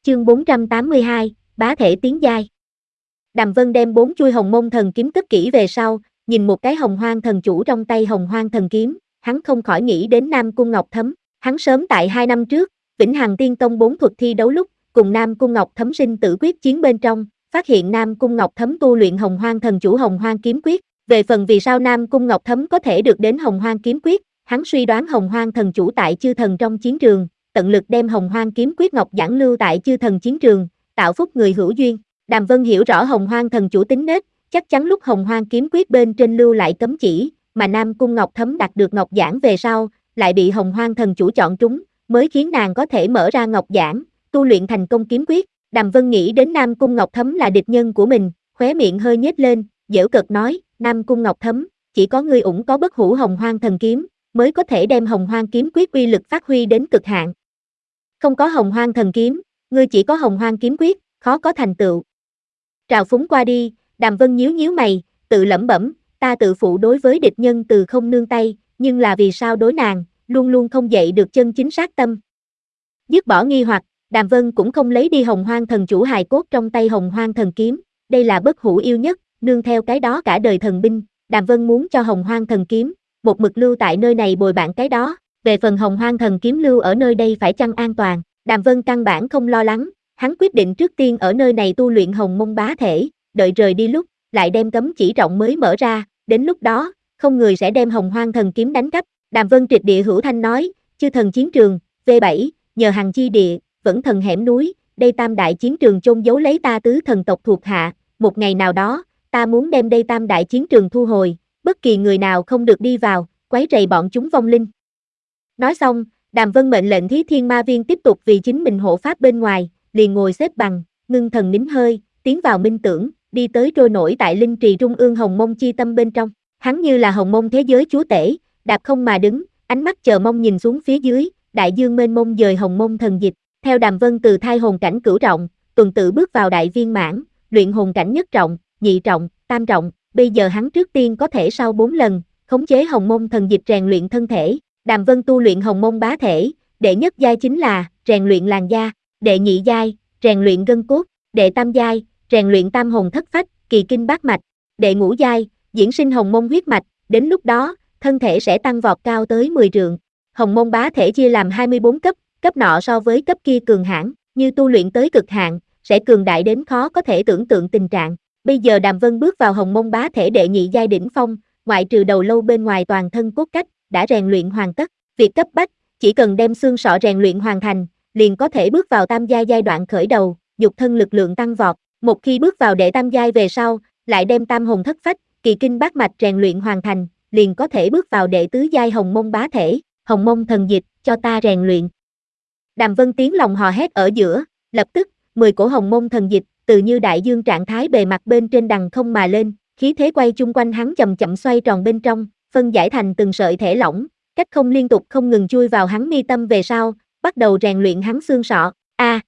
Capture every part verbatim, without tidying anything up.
Chương bốn trăm tám mươi hai, bá thể tiến giai. Đàm Vân đem bốn chuôi hồng môn thần kiếm cất kỹ về sau, nhìn một cái hồng hoang thần chủ trong tay hồng hoang thần kiếm, hắn không khỏi nghĩ đến Nam Cung Ngọc Thấm. Hắn sớm tại hai năm trước, Vĩnh Hằng Tiên Tông bốn thuật thi đấu lúc, cùng Nam Cung Ngọc Thấm sinh tử quyết chiến bên trong, phát hiện Nam Cung Ngọc Thấm tu luyện hồng hoang thần chủ hồng hoang kiếm quyết. Về phần vì sao Nam Cung Ngọc Thấm có thể được đến hồng hoang kiếm quyết, hắn suy đoán hồng hoang thần chủ tại chư thần trong chiến trường, tận lực đem hồng hoang kiếm quyết ngọc giảng lưu tại chư thần chiến trường, tạo phúc người hữu duyên. Đàm Vân hiểu rõ hồng hoang thần chủ tính nết, chắc chắn lúc hồng hoang kiếm quyết bên trên lưu lại cấm chỉ, mà Nam Cung Ngọc Thấm đạt được ngọc giảng về sau, lại bị hồng hoang thần chủ chọn trúng, mới khiến nàng có thể mở ra ngọc giảng, tu luyện thành công kiếm quyết. Đàm Vân nghĩ đến Nam Cung Ngọc Thấm là địch nhân của mình, khóe miệng hơi nhếch lên, giễu cợt nói, Nam Cung Ngọc Thấm, chỉ có ngươi ủng có bất hủ hồng hoang thần kiếm, mới có thể đem hồng hoang kiếm quyết uy lực phát huy đến cực hạn. Không có hồng hoang thần kiếm, ngươi chỉ có hồng hoang kiếm quyết, khó có thành tựu. Trào phúng qua đi, Đàm Vân nhíu nhíu mày, tự lẩm bẩm, ta tự phụ đối với địch nhân từ không nương tay, nhưng là vì sao đối nàng, luôn luôn không dậy được chân chính sát tâm. Dứt bỏ nghi hoặc, Đàm Vân cũng không lấy đi hồng hoang thần chủ hài cốt trong tay hồng hoang thần kiếm, đây là bất hủ yêu nhất, nương theo cái đó cả đời thần binh, Đàm Vân muốn cho hồng hoang thần kiếm, một mực lưu tại nơi này bồi bạn cái đó, về phần hồng hoang thần kiếm lưu ở nơi đây phải chăng an toàn, Đàm Vân căn bản không lo lắng, hắn quyết định trước tiên ở nơi này tu luyện hồng môn bá thể, đợi rời đi lúc, lại đem cấm chỉ trọng mới mở ra, đến lúc đó, không người sẽ đem hồng hoang thần kiếm đánh cắp. Đàm Vân triệt địa hữu thanh nói, chư thần chiến trường, V bảy, nhờ hằng chi địa, vẫn thần hẻm núi, đây tam đại chiến trường chôn giấu lấy ta tứ thần tộc thuộc hạ, một ngày nào đó, ta muốn đem đây tam đại chiến trường thu hồi, bất kỳ người nào không được đi vào, quấy rầy bọn chúng vong linh. Nói xong, Đàm Vân mệnh lệnh Thí Thiên Ma Viên tiếp tục vì chính mình hộ pháp bên ngoài, liền ngồi xếp bằng, ngưng thần nín hơi, tiến vào minh tưởng, đi tới trôi nổi tại linh trì trung ương hồng mông chi tâm bên trong. Hắn như là hồng mông thế giới chúa tể, đạp không mà đứng, ánh mắt chờ mong nhìn xuống phía dưới, đại dương mênh mông dời hồng mông thần dịch. Theo Đàm Vân từ thai hồn cảnh cửu trọng, tuần tự bước vào đại viên mãn, luyện hồn cảnh nhất trọng, nhị trọng, tam trọng, bây giờ hắn trước tiên có thể sau bốn lần, khống chế hồng mông thần dịch rèn luyện thân thể. Đàm Vân tu luyện hồng mông bá thể, đệ nhất giai chính là rèn luyện làn da, đệ nhị giai, rèn luyện gân cốt, đệ tam giai, rèn luyện tam hồn thất phách, kỳ kinh bát mạch, đệ ngũ giai, diễn sinh hồng mông huyết mạch, đến lúc đó, thân thể sẽ tăng vọt cao tới mười trượng. Hồng mông bá thể chia làm hai mươi bốn cấp, cấp nọ so với cấp kia cường hãn, như tu luyện tới cực hạn, sẽ cường đại đến khó có thể tưởng tượng tình trạng. Bây giờ Đàm Vân bước vào hồng mông bá thể đệ nhị giai đỉnh phong, ngoại trừ đầu lâu bên ngoài toàn thân cốt cách, đã rèn luyện hoàn tất. Việc cấp bách, chỉ cần đem xương sọ rèn luyện hoàn thành, liền có thể bước vào tam giai giai đoạn khởi đầu, dục thân lực lượng tăng vọt. Một khi bước vào đệ tam giai về sau, lại đem tam hồn thất phách, kỳ kinh bát mạch rèn luyện hoàn thành, liền có thể bước vào đệ tứ giai hồng mông bá thể, hồng mông thần dịch, cho ta rèn luyện. Đàm Vân tiếng lòng hò hét ở giữa, lập tức, mười cổ hồng mông thần dịch, từ như đại dương trạng thái bề mặt bên trên đằng không mà lên, khí thế quay chung quanh hắn chậm chậm xoay tròn bên trong, phân giải thành từng sợi thể lỏng, cách không liên tục không ngừng chui vào hắn mi tâm về sau, bắt đầu rèn luyện hắn xương sọ. A. À,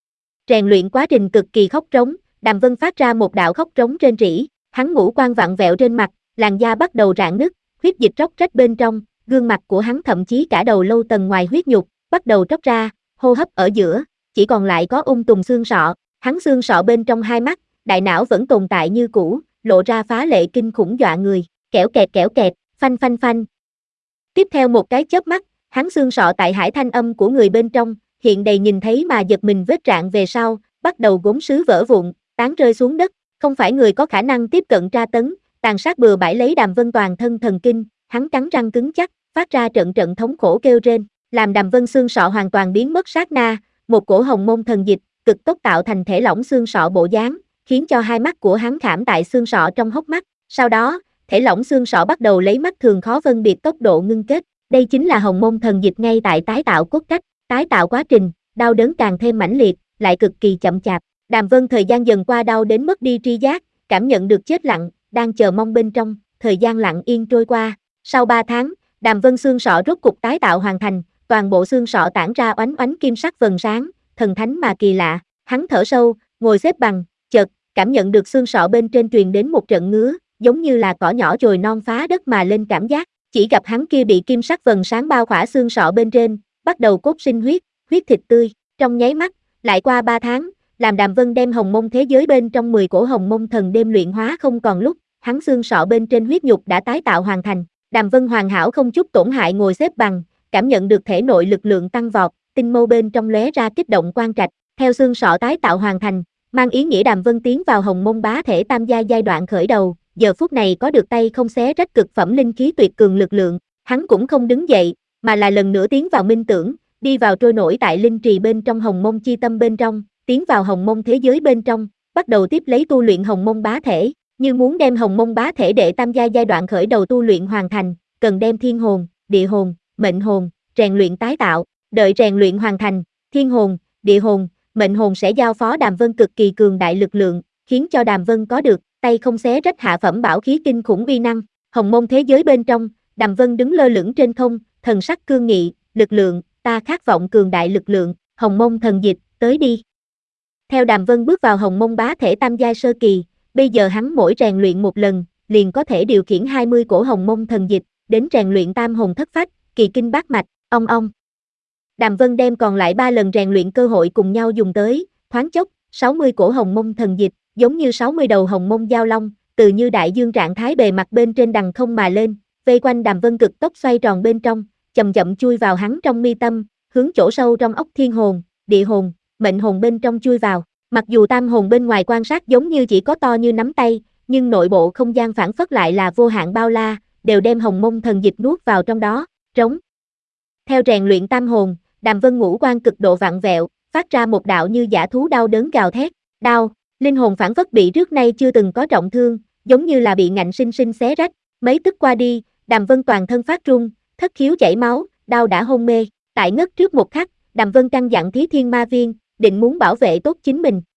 rèn luyện quá trình cực kỳ khóc trống, Đàm Vân phát ra một đạo khóc trống rên rỉ, hắn ngũ quan vặn vẹo trên mặt, làn da bắt đầu rạn nứt, huyết dịch róc rách bên trong, gương mặt của hắn thậm chí cả đầu lâu tầng ngoài huyết nhục bắt đầu tróc ra, hô hấp ở giữa, chỉ còn lại có ung tùng xương sọ, hắn xương sọ bên trong hai mắt, đại não vẫn tồn tại như cũ, lộ ra phá lệ kinh khủng dọa người, kẽo kẹt kẽo kẹt, phanh phanh phanh. Tiếp theo một cái chớp mắt, hắn xương sọ tại hải thanh âm của người bên trong, hiện đầy nhìn thấy mà giật mình vết rạn về sau, bắt đầu gốm sứ vỡ vụn, tán rơi xuống đất, không phải người có khả năng tiếp cận tra tấn, tàn sát bừa bãi lấy Đàm Vân toàn thân thần kinh, hắn cắn răng cứng chắc, phát ra trận trận thống khổ kêu rên, làm Đàm Vân xương sọ hoàn toàn biến mất sát na, một cổ hồng mông thần dịch, cực tốc tạo thành thể lỏng xương sọ bộ dáng, khiến cho hai mắt của hắn khảm tại xương sọ trong hốc mắt, sau đó, thể lỏng xương sọ bắt đầu lấy mắt thường khó phân biệt tốc độ ngưng kết, đây chính là hồng mông thần dịch ngay tại tái tạo cốt cách, tái tạo quá trình, đau đớn càng thêm mãnh liệt, lại cực kỳ chậm chạp. Đàm Vân thời gian dần qua đau đến mất đi tri giác, cảm nhận được chết lặng, đang chờ mong bên trong, thời gian lặng yên trôi qua. Sau ba tháng, Đàm Vân xương sọ rốt cục tái tạo hoàn thành, toàn bộ xương sọ tản ra oánh oánh kim sắc vầng sáng, thần thánh mà kỳ lạ. Hắn thở sâu, ngồi xếp bằng, chợt cảm nhận được xương sọ bên trên truyền đến một trận ngứa, giống như là cỏ nhỏ chồi non phá đất mà lên cảm giác. Chỉ gặp hắn kia bị kim sắc vầng sáng bao khỏa xương sọ bên trên, bắt đầu cốt sinh huyết, huyết thịt tươi. Trong nháy mắt, Lại qua ba tháng, làm Đàm Vân đem hồng mông thế giới bên trong mười cổ hồng mông thần đêm luyện hóa không còn lúc, hắn xương sọ bên trên huyết nhục đã tái tạo hoàn thành. Đàm Vân hoàn hảo không chút tổn hại ngồi xếp bằng, cảm nhận được thể nội lực lượng tăng vọt, tinh mâu bên trong lóe ra kích động quang trạch, theo xương sọ tái tạo hoàn thành, mang ý nghĩa Đàm Vân tiến vào hồng mông bá thể tam gia giai đoạn khởi đầu, giờ phút này có được tay không xé rách cực phẩm linh khí tuyệt cường lực lượng, hắn cũng không đứng dậy, mà là lần nữa tiến vào minh tưởng, đi vào trôi nổi tại linh trì bên trong hồng mông chi tâm bên trong, tiến vào hồng mông thế giới bên trong, bắt đầu tiếp lấy tu luyện hồng mông bá thể, như muốn đem hồng mông bá thể đệ tam gia giai đoạn khởi đầu tu luyện hoàn thành, cần đem thiên hồn, địa hồn, mệnh hồn, rèn luyện tái tạo, đợi rèn luyện hoàn thành, thiên hồn, địa hồn, mệnh hồn sẽ giao phó Đàm Vân cực kỳ cường đại lực lượng, khiến cho Đàm Vân có được tay không xé rách hạ phẩm bảo khí kinh khủng uy năng. Hồng mông thế giới bên trong, Đàm Vân đứng lơ lửng trên không, thần sắc cương nghị, lực lượng, ta khát vọng cường đại lực lượng, hồng mông thần dịch, tới đi. Theo Đàm Vân bước vào hồng mông bá thể tam giai sơ kỳ, bây giờ hắn mỗi rèn luyện một lần, liền có thể điều khiển hai mươi cổ hồng mông thần dịch, đến rèn luyện tam hồn thất phách, kỳ kinh bát mạch, ong ong. Đàm Vân đem còn lại ba lần rèn luyện cơ hội cùng nhau dùng tới, thoáng chốc, sáu mươi cổ hồng mông thần dịch, giống như sáu mươi đầu hồng mông giao long, từ như đại dương trạng thái bề mặt bên trên đằng không mà lên, vây quanh Đàm Vân cực tốc xoay tròn bên trong, chậm chậm chui vào hắn trong mi tâm, hướng chỗ sâu trong óc thiên hồn, địa hồn, mệnh hồn bên trong chui vào. Mặc dù tam hồn bên ngoài quan sát giống như chỉ có to như nắm tay, nhưng nội bộ không gian phản phất lại là vô hạn bao la, đều đem hồng mông thần dịch nuốt vào trong đó, trống. Theo rèn luyện tam hồn, Đàm Vân ngũ quan cực độ vặn vẹo, phát ra một đạo như dã thú đau đớn gào thét, đau, linh hồn phản phất bị trước nay chưa từng có trọng thương, giống như là bị ngạnh sinh sinh xé rách, mấy tức qua đi, Đàm Vân toàn thân phát run, thất khiếu chảy máu, đau đã hôn mê, tại ngất trước một khắc, Đàm Vân căn dặn Thí Thiên Ma Viên, định muốn bảo vệ tốt chính mình,